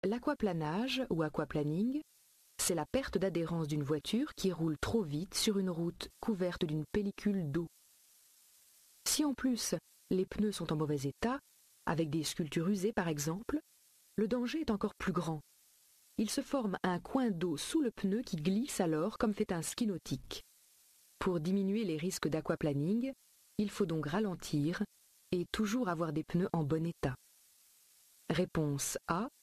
L'aquaplanage ou aquaplaning, c'est la perte d'adhérence d'une voiture qui roule trop vite sur une route couverte d'une pellicule d'eau. Si en plus les pneus sont en mauvais état, avec des sculptures usées par exemple, le danger est encore plus grand. Il se forme un coin d'eau sous le pneu qui glisse alors comme fait un ski nautique. Pour diminuer les risques d'aquaplaning, il faut donc ralentir et toujours avoir des pneus en bon état. Réponse A.